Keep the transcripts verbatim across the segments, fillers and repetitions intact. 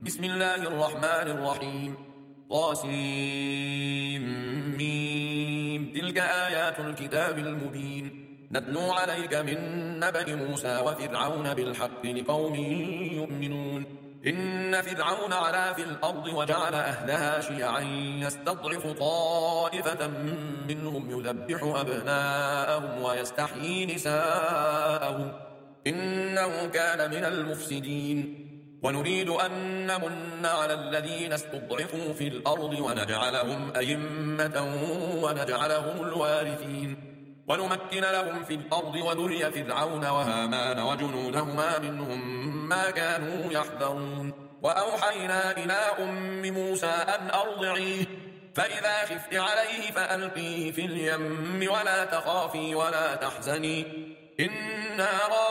بسم الله الرحمن الرحيم. طاسيم ميم. تلك آيات الكتاب المبين نتلو عليك من نبأ موسى وفرعون بالحق لقوم يؤمنون. إن فرعون علا في الأرض وجعل أهلها شيعا يستضعف طائفة منهم يذبح أبناءهم ويستحيي نساءهم إنه كان من المفسدين. ونريد أن نمن على الذين استضعفوا في الأرض ونجعلهم أئمة ونجعلهم الوارثين ونمكن لهم في الأرض ونري فرعون وهامان وجنودهما منهم ما كانوا يحذرون. وأوحينا إلى أم موسى أن أرضعيه فإذا خفت عليه فألقيه في اليم ولا تخافي ولا تحزني إنا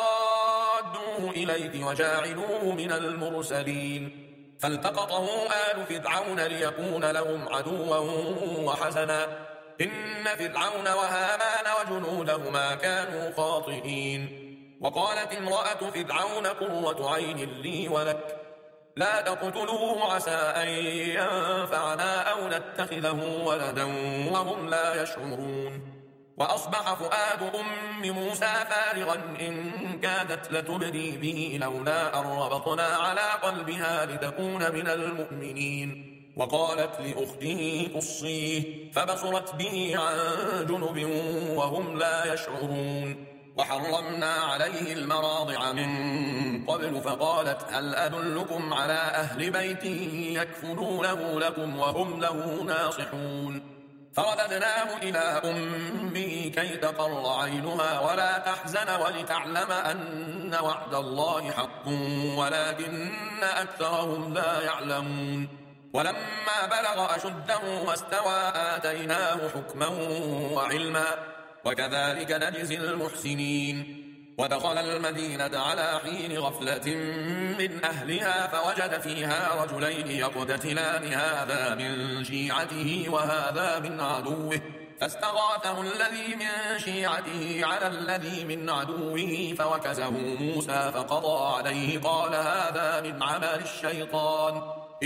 رادوه إليك وجاعلوه من المرسلين. فالتقطه آل فرعون ليكون لهم عدوا وحزنا إن فرعون وهامان وجنودهما كانوا خاطئين. وقالت امرأة فرعون قرة عين لي ولك لا تقتلوه عسى أن ينفعنا أو نتخذه ولدا وهم لا يشعرون. وأصبح فؤاد أم موسى فارغا إن كادت لتبدي به لولا أن ربطنا على قلبها لتكون من المؤمنين. وقالت لأخته قصيه فبصرت به عن جنب وهم لا يشعرون. وحرمنا عليه المراضع من قبل فقالت هل أدلكم على أهل بيت يكفلونه لكم وهم له ناصحون. فرددناه إلى أمه كي تقر عينها ولا تحزن ولتعلم أن وعد الله حق ولكن أكثرهم لا يعلمون. ولما بلغ أشده واستوى آتيناه حكما وعلما وكذلك نجزي المحسنين. ودخل المدينة على حين غفلة من أهلها فوجد فيها رجلين يقتتلان هذا من شيعته وهذا من عدوه فاستغاثه الذي من شيعته على الذي من عدوه فوكزه موسى فقضى عليه قال هذا من عمل الشيطان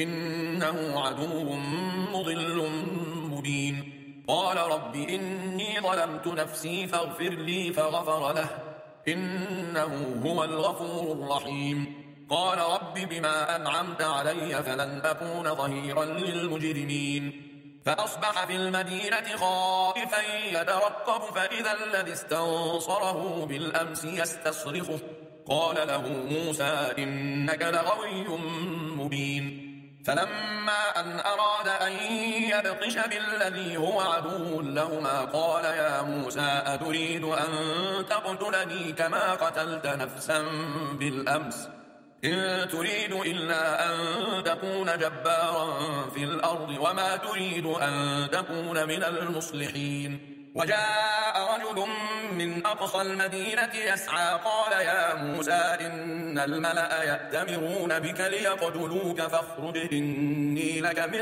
إنه عدو مضل مبين. قال رب إني ظلمت نفسي فاغفر لي فغفر له إنه هو الغفور الرحيم. قال رب بما أنعمت علي فلن أكون ظهيرا للمجرمين. فأصبح في المدينة خائفا يترقب فإذا الذي استنصره بالأمس يستصرخه قال له موسى إنك لغوي مبين. فلما أن أراد أن يبطش بالذي هو عدو لهما قال يا موسى أتريد أن تقتلني كما قتلت نفسا بالأمس إن تريد إلا أن تكون جبارا في الأرض وما تريد أن تكون من المصلحين. وجاء رجل من أقصى المدينة يسعى قال يا موسى إن الملأ يأتمرون بك ليقتلوك فاخرج إني لك من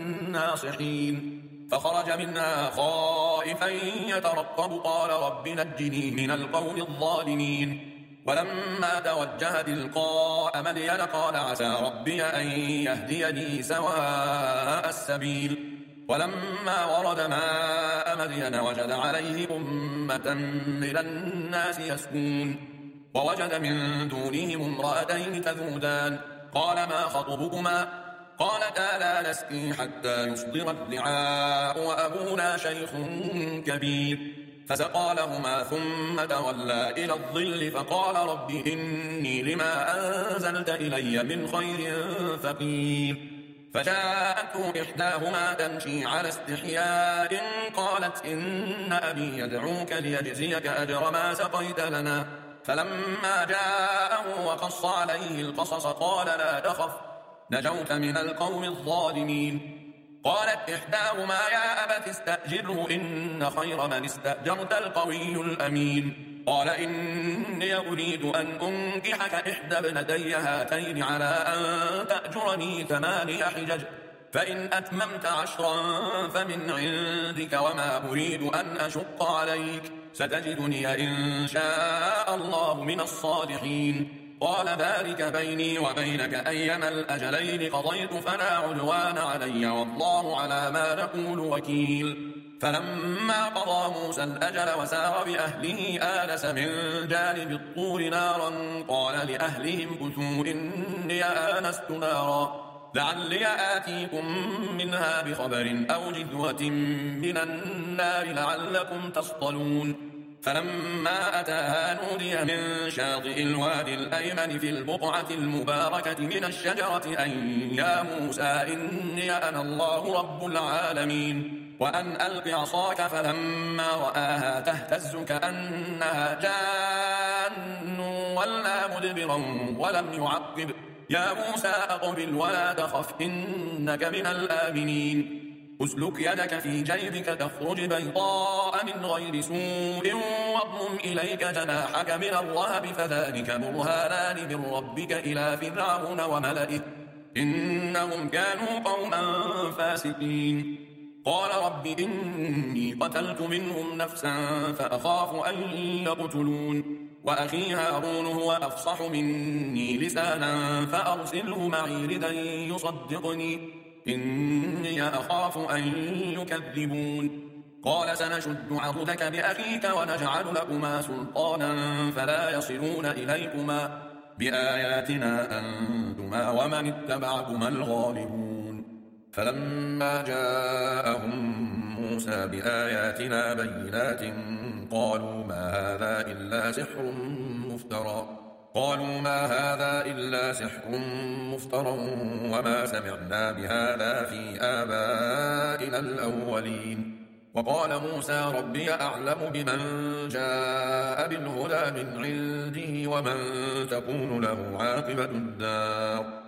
الناصحين. فخرج منها خائفا يترقب قال رب نجني من القوم الظالمين. ولما توجه تلقاء مدين قال عسى ربي أن يهديني سواء السبيل. ولما ورد ماء مدين وجد عليه أمة من الناس يسكون ووجد من دونهم امرأتين تذودان قال ما خطبكما قالتا لا نسقي حتى يصدر الرعاء وأبونا شيخ كبير. فسقى لهما ثم تولى إلى الظل فقال رب إني لما أنزلت إلي من خير فقير. فجاءته إحداهما تمشي على استحياء قالت إن أبي يدعوك ليجزيك أجر ما سقيت لنا. فلما جاءه وقص عليه القصص قال لا تخف نجوت من القوم الظالمين. قالت إحداهما يا أبت استأجره إن خير من استأجرت القوي الأمين. قال إني أريد أن أنكحك إحدى ابنتي هاتين على أن تأجرني ثماني حجج فإن أتممت عشرا فمن عندك وما أريد أن أشق عليك ستجدني إن شاء الله من الصالحين. قال ذلك بيني وبينك أيما الأجلين قضيت فلا عدوان علي والله على ما نقول وكيل فلما قضى موسى الأجل وسار بأهله آنس من جانب الطور نارا قال لأهلهم كثوا إني آنست نارا لعلي آتيكم منها بخبر أو جذوة من النار لعلكم تصطلون فلما أتاها نودي من شاطئ الوادي الأيمن في البقعة المباركة من الشجرة أن يا موسى إني أنا الله رب العالمين وأن ألق عصاك فلما رآها تهتز كأنها جان ولا مدبرا ولم يعقب يا موسى أقبل ولا تخف إنك من الآمنين أسلك يدك في جيبك تخرج بيضاء من غير سوء واضمم إليك جناحك من الرهب فذلك برهانان من ربك إلى فرعون وملئه إنهم كانوا قوما فاسقين قال رب إني قتلت منهم نفسا فأخاف أن يقتلون وأخي هارون هو أفصح مني لسانا فأرسله معي ردا يصدقني إني أخاف أن يكذبون قال سنشد عضدك بأخيك ونجعل لكما سلطانا فلا يصلون إليكما بآياتنا أنتما ومن اتبعكما الغالبون فلما جاءهم موسى بآياتنا بينات قالوا ما هذا إلا سحر مفترى قالوا ما هذا إلا سحر مفترى وما سمعنا بهذا في آبائنا الأولين وقال موسى ربي أعلم بمن جاء بالهدى من عنده ومن تكون له عاقبة الدار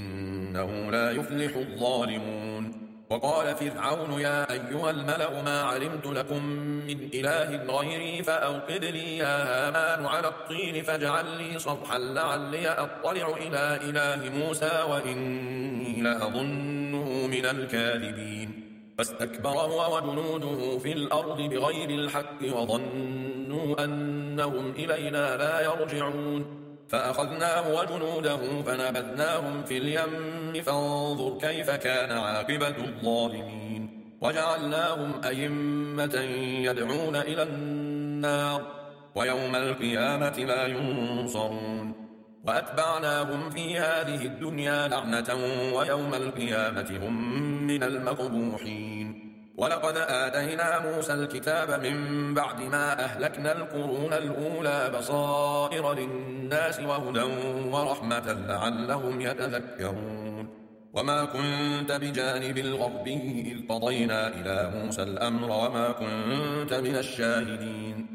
إنه لا يفلح الظالمون وقال فرعون يا أيها الملأ ما علمت لكم من إله غيري فأوقد لي يا هامان على الطين فاجعل لي صرحا لعلي أطلع إلى إله موسى وإني لأظنه من الكاذبين فاستكبر هو وجنوده في الأرض بغير الحق وظنوا أنهم إلينا لا يرجعون فأخذناه وجنوده فنبذناهم في اليم فانظر كيف كان عاقبة الظالمين وجعلناهم أئمة يدعون إلى النار ويوم القيامة لا ينصرون وأتبعناهم في هذه الدنيا لعنة ويوم القيامة هم من المقبوحين ولقد آتينا موسى الكتاب من بعد ما أهلكنا القرون الأولى بصائر للناس وهدى ورحمة لعلهم يتذكرون وما كنت بجانب الغربي إذ قضينا إلى موسى الأمر وما كنت من الشاهدين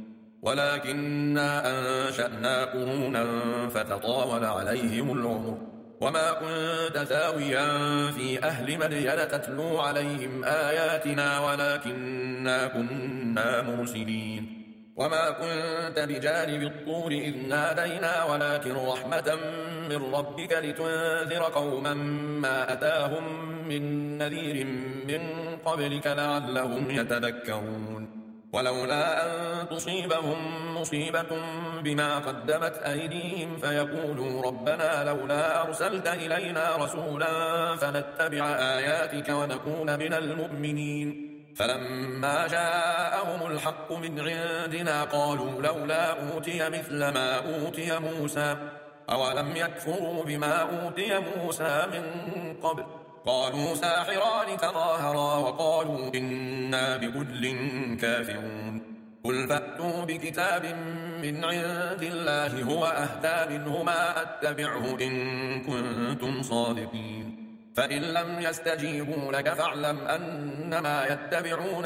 ولكننا أنشأنا قرونا فتطاول عليهم العمر وما كنت ثاويا في أهل مدين تتلو عليهم آياتنا ولكننا كنا مرسلين وما كنت بجانب الطور إذ نادينا ولكن رحمة من ربك لتنذر قوما ما أتاهم من نذير من قبلك لعلهم يتذكرون ولولا أن تصيبهم مصيبة بما قدمت أيديهم فيقولوا ربنا لولا أرسلت إلينا رسولا فنتبع آياتك ونكون من المؤمنين فلما جاءهم الحق من عندنا قالوا لولا أوتي مثل ما أوتي موسى أولم يكفروا بما أوتي موسى من قبل قالوا ساحران تظاهرا وقالوا إنا بكل كافرون قل فأتوا بكتاب من عند الله هو أهدى منهما أتبعه إن كنتم صادقين فإن لم يستجيبوا لك فاعلم أنما يتبعون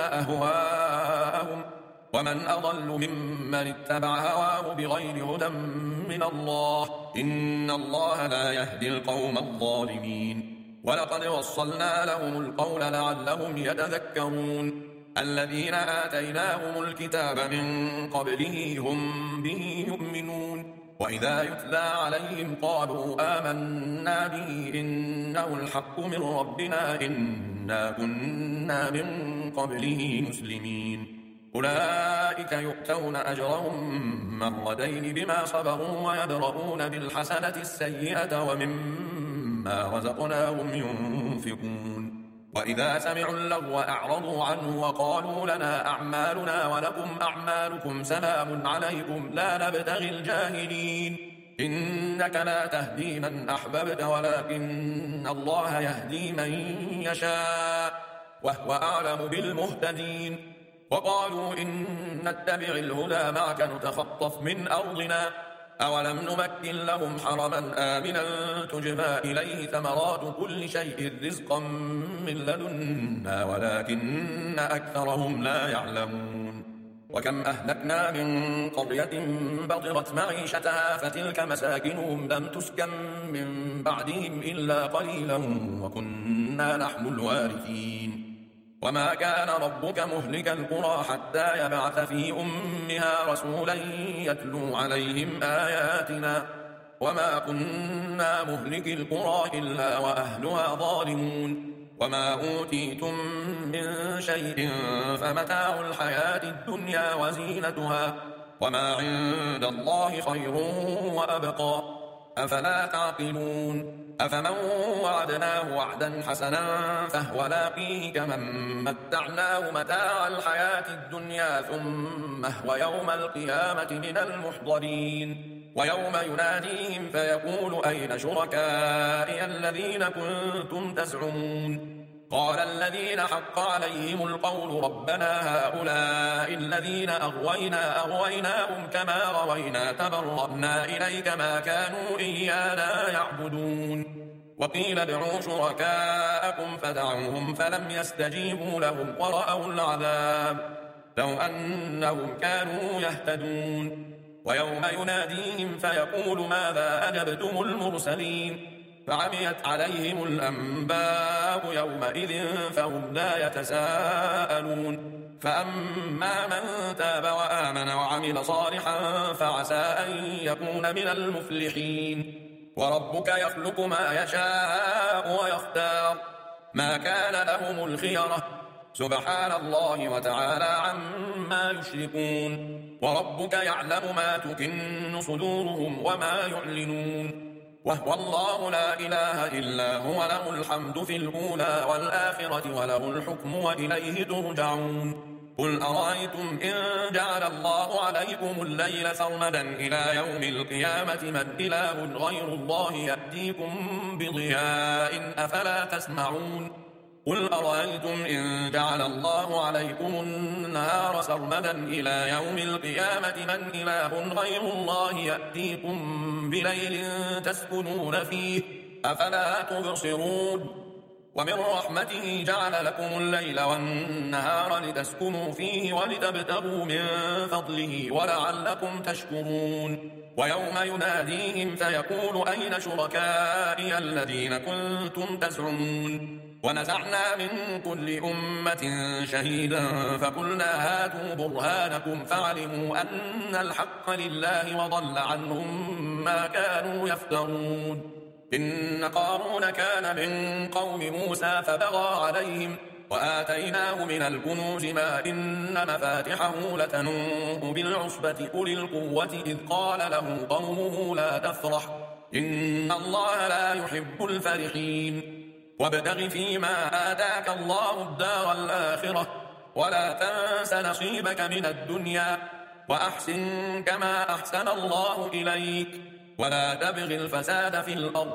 أهواءهم ومن أضل ممن اتبع هواه بغير هدى من الله إن الله لا يهدي القوم الظالمين ولقد وصلنا لهم القول لعلهم يتذكرون الذين آتيناهم الكتاب من قبله هم به يؤمنون وإذا يتلى عليهم قالوا آمنا به إنه الحق من ربنا إنا كنا من قبله مسلمين أولئك يؤتون أجرهم مرتين بما صبروا ويدرؤون بالحسنة السيئة ومما رزقناهم ينفقون وإذا سمعوا اللغو أعرضوا عنه وقالوا لنا أعمالنا ولكم أعمالكم سلام عليكم لا نبتغي الجاهلين إنك لا تهدي من أحببت ولكن الله يهدي من يشاء وهو أعلم بالمهتدين وقالوا إن نتبع الهدى معك نتخطف من أرضنا أولم نمكن لهم حرما آمنا تجبى إليه ثمرات كل شيء رزقا من لدنا ولكن أكثرهم لا يعلمون وكم أهلكنا من قرية بطرت معيشتها فتلك مساكنهم لم تسكن من بعدهم إلا قليلا وكنا نحن الوارثين وما كان ربك مهلك القرى حتى يبعث في أمها رسولا يتلو عليهم آياتنا وما كنا مهلك القرى إلا وأهلها ظالمون وما أوتيتم من شيء فمتاع الحياة الدنيا وزينتها وما عند الله خير وأبقى أفلا تعقلون أفمن وعدناه وعدا حسنا فهو لاقيه كمن متعناه متاع الحياة الدنيا ثم هو يوم القيامة من المحضرين ويوم يناديهم فيقول أين شركائي الذين كنتم تزعمون قال الذين حق عليهم القول ربنا هؤلاء الذين أغوينا أغويناهم كما روينا تبرأنا إليك ما كانوا إيانا يعبدون وقيل ادعوا شركاءكم فدعوهم فلم يستجيبوا لهم ورأوا العذاب لو أنهم كانوا يهتدون ويوم يناديهم فيقول ماذا أجبتم المرسلين فعميت عليهم الأنباء يومئذ فهم لا يتساءلون فأما من تاب وآمن وعمل صالحا فعسى أن يكون من المفلحين وربك يخلق ما يشاء ويختار ما كان لهم الخيرة سبحان الله وتعالى عما يشركون وربك يعلم ما تكن صدورهم وما يعلنون وهو الله لا إله إلا هو له الحمد في الأولى والآخرة وله الحكم وإليه ترجعون قل أرأيتم إن جعل الله عليكم الليل سرمدا إلى يوم القيامة من إله غير الله يأتيكم بضياء أفلا تسمعون قل أرأيتم إن جعل الله عليكم النهار سرمدا إلى يوم القيامة من إله غير الله يأتيكم بليل تسكنون فيه أفلا تبصرون ومن رحمته جعل لكم الليل والنهار لتسكنوا فيه ولتبتغوا من فضله ولعلكم تشكرون ويوم يناديهم فيقول أين شركائي الذين كنتم تزعمون ونزعنا من كل أمة شهيدا فقلنا هاتوا برهانكم فعلموا أن الحق لله وضل عنهم ما كانوا يفترون إن قارون كان من قوم موسى فبغى عليهم وآتيناه من الكنوز ما إن مفاتحه لتنوء بالعصبة أولي القوة إذ قال له قومه لا تفرح إن الله لا يحب الفرحين وابتغ فيما آتاك الله الدار الآخرة ولا تنس نصيبك من الدنيا وأحسن كما أحسن الله إليك ولا تبغ الفساد في الأرض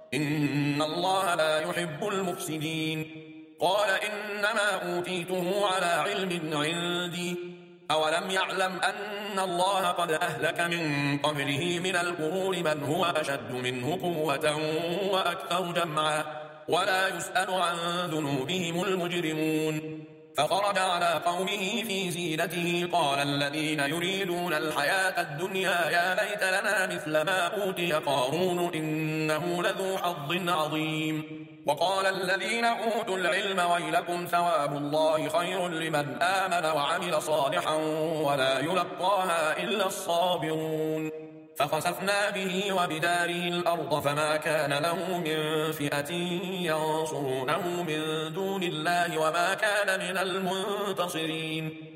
إن الله لا يحب المفسدين قال إنما أوتيته على علم عندي أولم يعلم أن الله قد أهلك من قبله من القرون من هو أشد منه قوة وأكثر جمعا ولا يسأل عن ذنوبهم المجرمون فخرج على قومه في زينته قال الذين يريدون الحياة الدنيا يا ليت لنا مثل ما أوتي قارون إنه لذو حظ عظيم وقال الذين أوتوا العلم ويلكم ثواب الله خير لمن آمن وعمل صالحا ولا يلقاها إلا الصابرون فخسفنا به وبداره الأرض فما كان له من فئة ينصرونه من دون الله وما كان من المنتصرين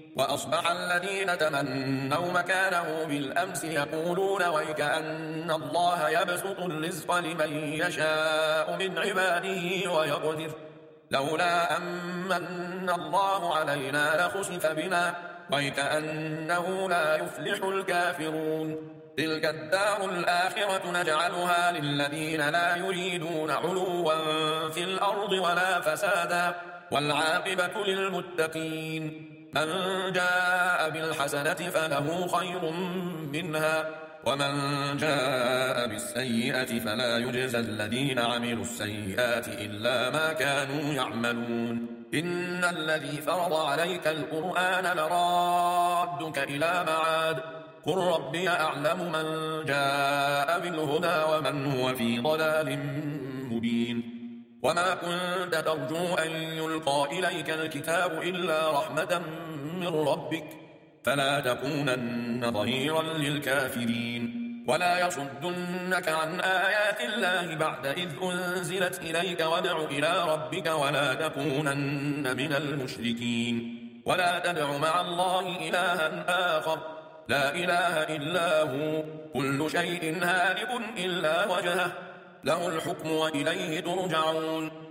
وأصبح الذين تمنوا مكانه بالأمس يقولون ويكأن الله يبسط الرزق لمن يشاء من عباده ويقدر لولا أمن الله علينا لخسف بنا ويكأنه لا يفلح الكافرون تلك الدار الآخرة نجعلها للذين لا يريدون علوا في الأرض ولا فسادا والعاقبة للمتقين من جاء بالحسنة فله خير منها ومن جاء بالسيئة فلا يجزى الذين عملوا السيئات إلا ما كانوا يعملون إن الذي فرض عليك القرآن لرادك إلى معاد قل ربي أعلم من جاء بالهدى ومن هو في ضلال مبين وما كنت ترجو أن يلقى إليك الكتاب إلا رحمة من ربك فلا تكونن ظهيرا للكافرين ولا يصدنك عن آيات الله بعد إذ أنزلت إليك وادع إلى ربك ولا تكونن من المشركين ولا تدع مع الله إلها آخر لا إله إلا هو كل شيء هالك إلا وجهه له الحكم وإليه ترجعون